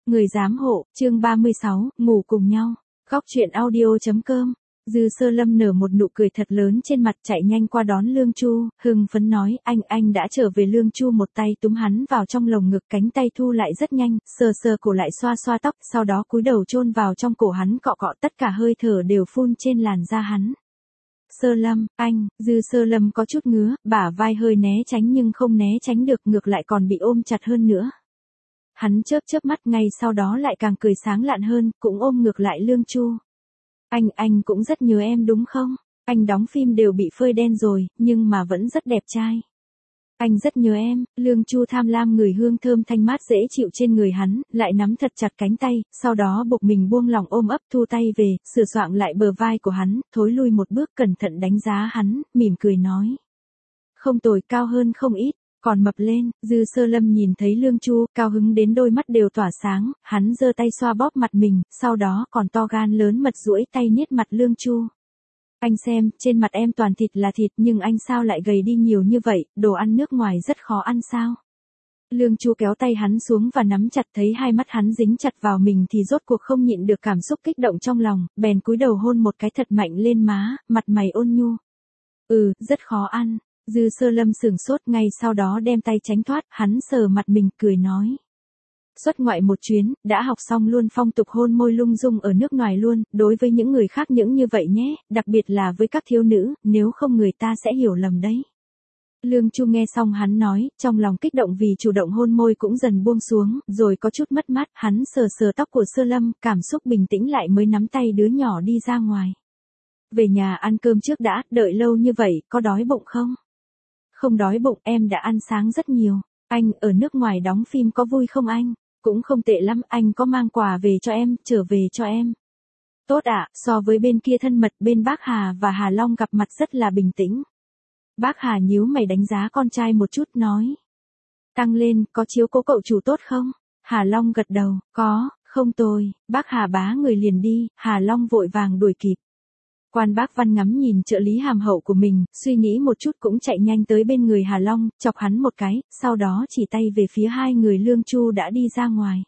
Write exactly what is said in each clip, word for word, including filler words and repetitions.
Người giám hộ, chương ba mươi sáu, ngủ cùng nhau. Góc truyện audio.com. Dư Sơ Lâm nở một nụ cười thật lớn trên mặt, chạy nhanh qua đón Lương Chu, hưng phấn nói, anh, anh đã trở về. Lương Chu một tay túm hắn vào trong lồng ngực, cánh tay thu lại rất nhanh, sờ sờ cổ lại xoa xoa tóc, sau đó cúi đầu chôn vào trong cổ hắn cọ cọ, tất cả hơi thở đều phun trên làn da hắn. Sơ Lâm, anh, Dư Sơ Lâm có chút ngứa, bả vai hơi né tránh nhưng không né tránh được, ngược lại còn bị ôm chặt hơn nữa. Hắn chớp chớp mắt, ngay sau đó lại càng cười sáng lạn hơn, cũng ôm ngược lại Lương Chu. Anh, anh cũng rất nhớ em đúng không? Anh đóng phim đều bị phơi đen rồi, nhưng mà vẫn rất đẹp trai. Anh rất nhớ em. Lương Chu tham lam người hương thơm thanh mát dễ chịu trên người hắn, lại nắm thật chặt cánh tay, sau đó buộc mình buông lỏng ôm ấp, thu tay về, sửa soạng lại bờ vai của hắn, thối lui một bước, cẩn thận đánh giá hắn, mỉm cười nói. Không tồi, cao hơn không ít. Còn mập lên. Dư Sơ Lâm nhìn thấy Lương Chu, cao hứng đến đôi mắt đều tỏa sáng, hắn giơ tay xoa bóp mặt mình, sau đó còn to gan lớn mật duỗi tay niết mặt Lương Chu. Anh xem, trên mặt em toàn thịt là thịt, nhưng anh sao lại gầy đi nhiều như vậy, đồ ăn nước ngoài rất khó ăn sao? Lương Chu kéo tay hắn xuống và nắm chặt, thấy hai mắt hắn dính chặt vào mình thì rốt cuộc không nhịn được cảm xúc kích động trong lòng, bèn cúi đầu hôn một cái thật mạnh lên má, mặt mày ôn nhu. Ừ, rất khó ăn. Dư Sơ Lâm sửng sốt, ngay sau đó đem tay tránh thoát, hắn sờ mặt mình, cười nói. Xuất ngoại một chuyến, đã học xong luôn phong tục hôn môi lung dung ở nước ngoài luôn, đối với những người khác những như vậy nhé, đặc biệt là với các thiếu nữ, nếu không người ta sẽ hiểu lầm đấy. Lương Chu nghe xong hắn nói, trong lòng kích động vì chủ động hôn môi cũng dần buông xuống, rồi có chút mất mát, hắn sờ sờ tóc của Sơ Lâm, cảm xúc bình tĩnh lại mới nắm tay đứa nhỏ đi ra ngoài. Về nhà ăn cơm trước đã, đợi lâu như vậy, có đói bụng không? Không đói bụng, em đã ăn sáng rất nhiều. Anh, ở nước ngoài đóng phim có vui không anh? Cũng không tệ lắm, anh có mang quà về cho em, trở về cho em. Tốt ạ, so với bên kia thân mật, bên bác Hà và Hà Long gặp mặt rất là bình tĩnh. Bác Hà nhíu mày đánh giá con trai một chút, nói. Tăng lên, có chiếu cố cậu chủ tốt không? Hà Long gật đầu, có, không tồi. Bác Hà bá người liền đi, Hà Long vội vàng đuổi kịp. Quan Bác Văn ngắm nhìn trợ lý hàm hậu của mình, suy nghĩ một chút cũng chạy nhanh tới bên người Hà Long, chọc hắn một cái, sau đó chỉ tay về phía hai người Lương Chu đã đi ra ngoài.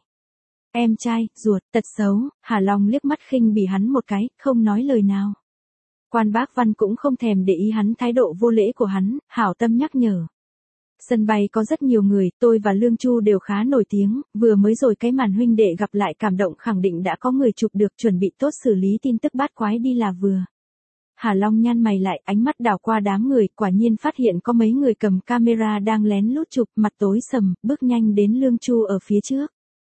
Em trai, ruột, tật xấu. Hà Long liếc mắt khinh bỉ hắn một cái, không nói lời nào. Quan Bác Văn cũng không thèm để ý hắn thái độ vô lễ của hắn, hảo tâm nhắc nhở. Sân bay có rất nhiều người, tôi và Lương Chu đều khá nổi tiếng, vừa mới rồi cái màn huynh đệ gặp lại cảm động khẳng định đã có người chụp được, chuẩn bị tốt xử lý tin tức bát quái đi là vừa. Hà Long nhăn mày lại, ánh mắt đảo qua đám người, quả nhiên phát hiện có mấy người cầm camera đang lén lút chụp, mặt tối sầm, bước nhanh đến Lương Chu ở phía trước.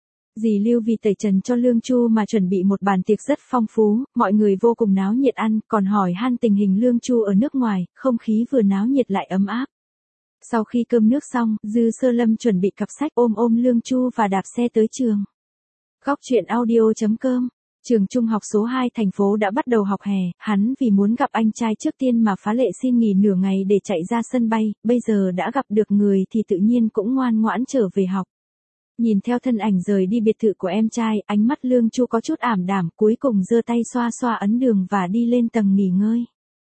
Dì Lưu vì tẩy trần cho Lương Chu mà chuẩn bị một bàn tiệc rất phong phú, mọi người vô cùng náo nhiệt ăn, còn hỏi han tình hình Lương Chu ở nước ngoài, không khí vừa náo nhiệt lại ấm áp. Sau khi cơm nước xong, Dư Sơ Lâm chuẩn bị cặp sách, ôm ôm Lương Chu và đạp xe tới trường. Góc truyện audio.com. Trường trung học số hai thành phố đã bắt đầu học hè, hắn vì muốn gặp anh trai trước tiên mà phá lệ xin nghỉ nửa ngày để chạy ra sân bay, bây giờ đã gặp được người thì tự nhiên cũng ngoan ngoãn trở về học. Nhìn theo thân ảnh rời đi biệt thự của em trai, ánh mắt Lương Chu có chút ảm đạm, cuối cùng giơ tay xoa xoa ấn đường và đi lên tầng nghỉ ngơi.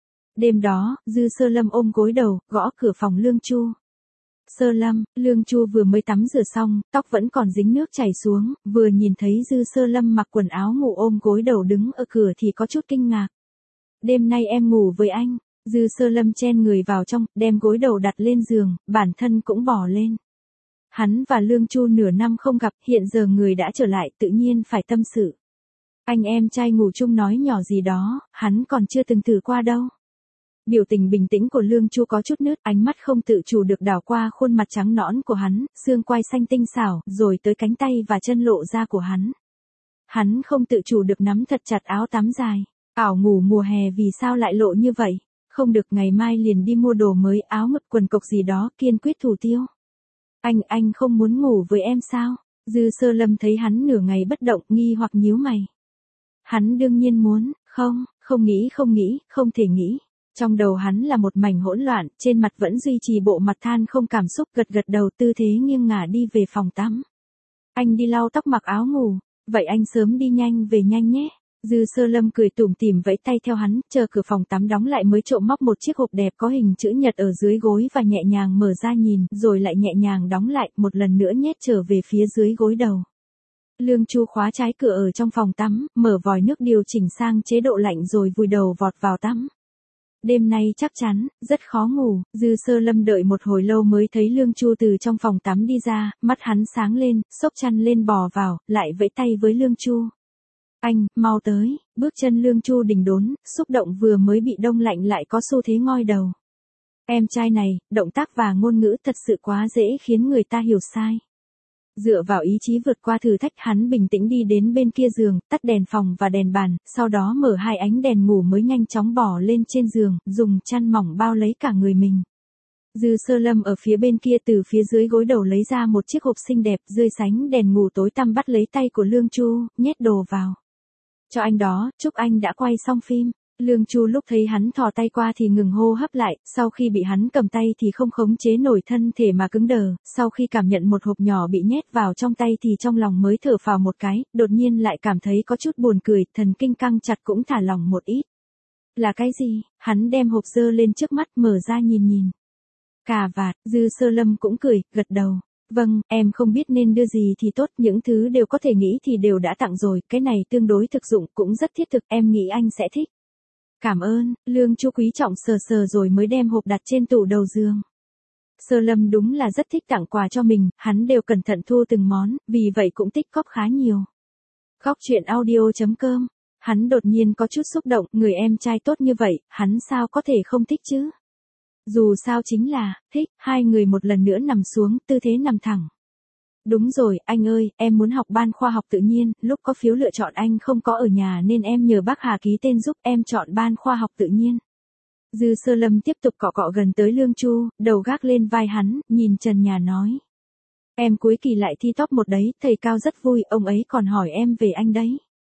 Đêm đó, Dư Sơ Lâm ôm gối đầu, gõ cửa phòng Lương Chu. Sơ Lâm, Lương Chu vừa mới tắm rửa xong, tóc vẫn còn dính nước chảy xuống, vừa nhìn thấy Dư Sơ Lâm mặc quần áo ngủ ôm gối đầu đứng ở cửa thì có chút kinh ngạc. Đêm nay em ngủ với anh. Dư Sơ Lâm chen người vào trong, đem gối đầu đặt lên giường, bản thân cũng bỏ lên. Hắn và Lương Chu nửa năm không gặp, hiện giờ người đã trở lại, tự nhiên phải tâm sự. Anh em trai ngủ chung nói nhỏ gì đó, hắn còn chưa từng thử qua đâu. Biểu tình bình tĩnh của Lương Chu có chút nứt, ánh mắt không tự chủ được đảo qua khuôn mặt trắng nõn của hắn, xương quai xanh tinh xảo, rồi tới cánh tay và chân lộ ra của hắn. Hắn không tự chủ được nắm thật chặt áo tắm dài. Ảo ngủ mùa hè vì sao lại lộ như vậy? Không được, ngày mai liền đi mua đồ mới, áo ngực quần cộc gì đó, kiên quyết thủ tiêu. Anh, anh không muốn ngủ với em sao? Dư Sơ Lâm thấy hắn nửa ngày bất động, nghi hoặc nhíu mày. Hắn đương nhiên muốn, không, không nghĩ không nghĩ, không thể nghĩ. Trong đầu hắn là một mảnh hỗn loạn, trên mặt vẫn duy trì bộ mặt than không cảm xúc, gật gật đầu, tư thế nghiêng ngả đi về phòng tắm. Anh đi lau tóc mặc áo ngủ, vậy anh sớm đi nhanh về nhanh nhé. Dư Sơ Lâm cười tủm tỉm vẫy tay theo hắn, chờ cửa phòng tắm đóng lại mới trộm móc một chiếc hộp đẹp có hình chữ nhật ở dưới gối và nhẹ nhàng mở ra nhìn, rồi lại nhẹ nhàng đóng lại, một lần nữa nhét trở về phía dưới gối đầu. Lương Chu khóa trái cửa ở trong phòng tắm, mở vòi nước điều chỉnh sang chế độ lạnh rồi vùi đầu vọt vào tắm. Đêm nay chắc chắn, rất khó ngủ, Dư Sơ Lâm đợi một hồi lâu mới thấy Lương Chu từ trong phòng tắm đi ra, mắt hắn sáng lên, xốc chăn lên bò vào, lại vẫy tay với Lương Chu. Anh, mau tới, bước chân Lương Chu đình đốn, xúc động vừa mới bị đông lạnh lại có xu thế ngoi đầu. Em trai này, động tác và ngôn ngữ thật sự quá dễ khiến người ta hiểu sai. Dựa vào ý chí vượt qua thử thách hắn bình tĩnh đi đến bên kia giường, tắt đèn phòng và đèn bàn, sau đó mở hai ánh đèn ngủ mới nhanh chóng bò lên trên giường, dùng chăn mỏng bao lấy cả người mình. Dư Sơ Lâm ở phía bên kia từ phía dưới gối đầu lấy ra một chiếc hộp xinh đẹp, rơi sánh đèn ngủ tối tăm bắt lấy tay của Lương Chu, nhét đồ vào. Cho anh đó, chúc anh đã quay xong phim. Lương Chu lúc thấy hắn thò tay qua thì ngừng hô hấp lại, sau khi bị hắn cầm tay thì không khống chế nổi thân thể mà cứng đờ, sau khi cảm nhận một hộp nhỏ bị nhét vào trong tay thì trong lòng mới thở phào một cái, đột nhiên lại cảm thấy có chút buồn cười, thần kinh căng chặt cũng thả lỏng một ít. Là cái gì? Hắn đem hộp dơ lên trước mắt mở ra nhìn nhìn. Cà vạt, Dư Sơ Lâm cũng cười, gật đầu. Vâng, em không biết nên đưa gì thì tốt, những thứ đều có thể nghĩ thì đều đã tặng rồi, cái này tương đối thực dụng cũng rất thiết thực, em nghĩ anh sẽ thích. Cảm ơn, Lương Chu quý trọng sờ sờ rồi mới đem hộp đặt trên tủ đầu giường. Sơ Lâm đúng là rất thích tặng quà cho mình, hắn đều cẩn thận thu từng món, vì vậy cũng tích cóp khá nhiều. Góc truyện audio chấm com, hắn đột nhiên có chút xúc động, người em trai tốt như vậy, hắn sao có thể không thích chứ? Dù sao chính là, thích, hai người một lần nữa nằm xuống, tư thế nằm thẳng. Đúng rồi, anh ơi, em muốn học ban khoa học tự nhiên, lúc có phiếu lựa chọn anh không có ở nhà nên em nhờ bác Hà ký tên giúp em chọn ban khoa học tự nhiên. Dư Sơ Lâm tiếp tục cọ cọ gần tới Lương Chu, đầu gác lên vai hắn, nhìn trần nhà nói. Em cuối kỳ lại thi top một đấy, thầy Cao rất vui, ông ấy còn hỏi em về anh đấy.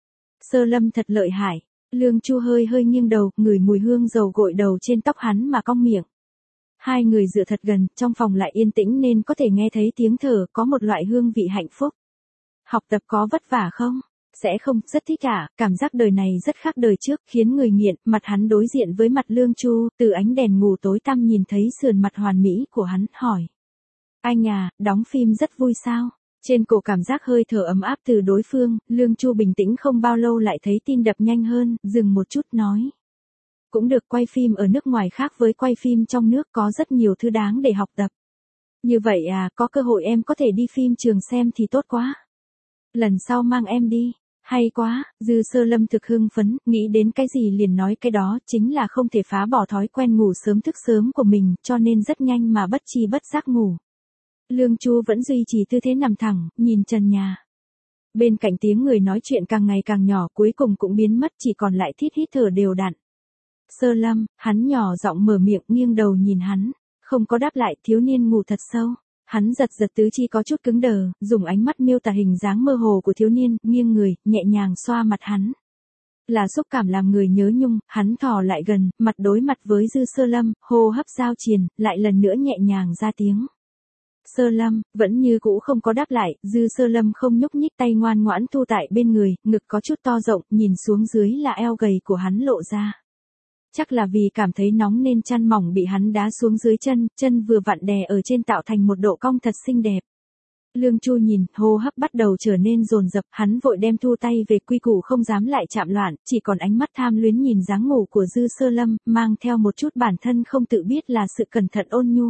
Sơ Lâm thật lợi hại. Lương Chu hơi hơi nghiêng đầu, ngửi mùi hương dầu gội đầu trên tóc hắn mà cong miệng. Hai người dựa thật gần, trong phòng lại yên tĩnh nên có thể nghe thấy tiếng thở, có một loại hương vị hạnh phúc. Học tập có vất vả không? Sẽ không, rất thích à, cảm giác đời này rất khác đời trước, khiến người nghiện, mặt hắn đối diện với mặt Lương Chu, từ ánh đèn ngủ tối tăm nhìn thấy sườn mặt hoàn mỹ của hắn, hỏi. Anh à, đóng phim rất vui sao? Trên cổ cảm giác hơi thở ấm áp từ đối phương, Lương Chu bình tĩnh không bao lâu lại thấy tim đập nhanh hơn, dừng một chút nói. Cũng được, quay phim ở nước ngoài khác với quay phim trong nước có rất nhiều thứ đáng để học tập. Như vậy à, có cơ hội em có thể đi phim trường xem thì tốt quá. Lần sau mang em đi. Hay quá, Dư Sơ Lâm thực hưng phấn, nghĩ đến cái gì liền nói cái đó, chính là không thể phá bỏ thói quen ngủ sớm thức sớm của mình, cho nên rất nhanh mà bất chi bất giác ngủ. Lương Chu vẫn duy trì tư thế nằm thẳng, nhìn trần nhà. Bên cạnh tiếng người nói chuyện càng ngày càng nhỏ, cuối cùng cũng biến mất, chỉ còn lại thít hít thở đều đặn. Sơ Lâm, hắn nhỏ giọng mở miệng, nghiêng đầu nhìn hắn, không có đáp lại, thiếu niên ngủ thật sâu. Hắn giật giật tứ chi có chút cứng đờ, dùng ánh mắt miêu tả hình dáng mơ hồ của thiếu niên, nghiêng người, nhẹ nhàng xoa mặt hắn. Là xúc cảm làm người nhớ nhung, hắn thò lại gần, mặt đối mặt với Dư Sơ Lâm, hô hấp giao triền, lại lần nữa nhẹ nhàng ra tiếng. Sơ Lâm, vẫn như cũ không có đáp lại, Dư Sơ Lâm không nhúc nhích, tay ngoan ngoãn thu tại bên người, ngực có chút to rộng, nhìn xuống dưới là eo gầy của hắn lộ ra. Chắc là vì cảm thấy nóng nên chăn mỏng bị hắn đá xuống dưới chân, chân vừa vặn đè ở trên tạo thành một độ cong thật xinh đẹp. Lương Chu nhìn, hô hấp bắt đầu trở nên dồn dập, hắn vội đem thu tay về, quy củ không dám lại chạm loạn, chỉ còn ánh mắt tham luyến nhìn dáng ngủ của Dư Sơ Lâm, mang theo một chút bản thân không tự biết là sự cẩn thận ôn nhu.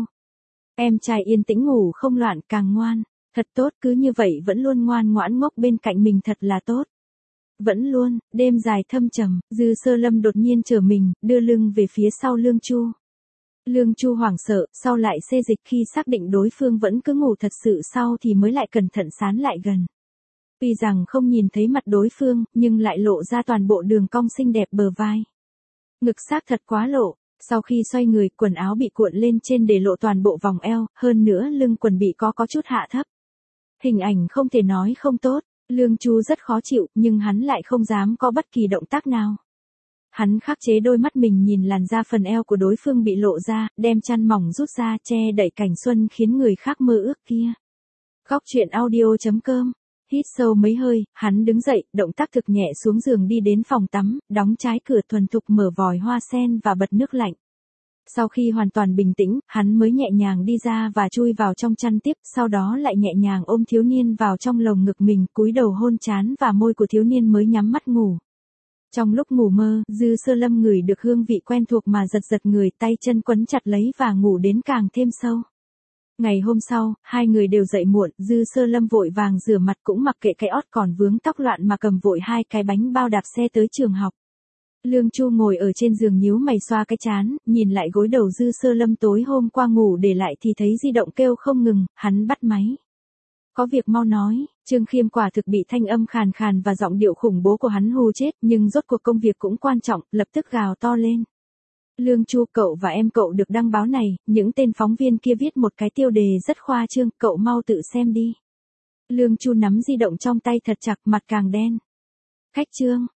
Em trai yên tĩnh ngủ không loạn, càng ngoan, thật tốt, cứ như vậy vẫn luôn ngoan ngoãn ngốc bên cạnh mình thật là tốt. Vẫn luôn, đêm dài thâm trầm, Dư Sơ Lâm đột nhiên trở mình, đưa lưng về phía sau Lương Chu. Lương Chu hoảng sợ, sau lại xê dịch khi xác định đối phương vẫn cứ ngủ thật sự sau thì mới lại cẩn thận sán lại gần. Tuy rằng không nhìn thấy mặt đối phương, nhưng lại lộ ra toàn bộ đường cong xinh đẹp bờ vai. Ngực xác thật quá lộ, sau khi xoay người, quần áo bị cuộn lên trên để lộ toàn bộ vòng eo, hơn nữa lưng quần bị có có chút hạ thấp. Hình ảnh không thể nói không tốt. Lương Chu rất khó chịu, nhưng hắn lại không dám có bất kỳ động tác nào. Hắn khắc chế đôi mắt mình nhìn làn da phần eo của đối phương bị lộ ra, đem chăn mỏng rút ra che đậy cảnh xuân khiến người khác mơ ước kia. Góc truyện audio chấm com. Hít sâu mấy hơi, hắn đứng dậy, động tác thực nhẹ xuống giường đi đến phòng tắm, đóng trái cửa thuần thục mở vòi hoa sen và bật nước lạnh. Sau khi hoàn toàn bình tĩnh, hắn mới nhẹ nhàng đi ra và chui vào trong chăn tiếp, sau đó lại nhẹ nhàng ôm thiếu niên vào trong lồng ngực mình, cúi đầu hôn trán và môi của thiếu niên mới nhắm mắt ngủ. Trong lúc ngủ mơ, Dư Sơ Lâm ngửi được hương vị quen thuộc mà giật giật người, tay chân quấn chặt lấy và ngủ đến càng thêm sâu. Ngày hôm sau, hai người đều dậy muộn, Dư Sơ Lâm vội vàng rửa mặt cũng mặc kệ cái ót còn vướng tóc loạn mà cầm vội hai cái bánh bao đạp xe tới trường học. Lương Chu ngồi ở trên giường nhíu mày xoa cái trán, nhìn lại gối đầu Dư Sơ Lâm tối hôm qua ngủ để lại thì thấy di động kêu không ngừng, hắn bắt máy. Có việc mau nói, Trương Khiêm quả thực bị thanh âm khàn khàn và giọng điệu khủng bố của hắn hù chết, nhưng rốt cuộc công việc cũng quan trọng, lập tức gào to lên. Lương Chu, cậu và em cậu được đăng báo này, những tên phóng viên kia viết một cái tiêu đề rất khoa trương, cậu mau tự xem đi. Lương Chu nắm di động trong tay thật chặt, mặt càng đen. Khách Trương,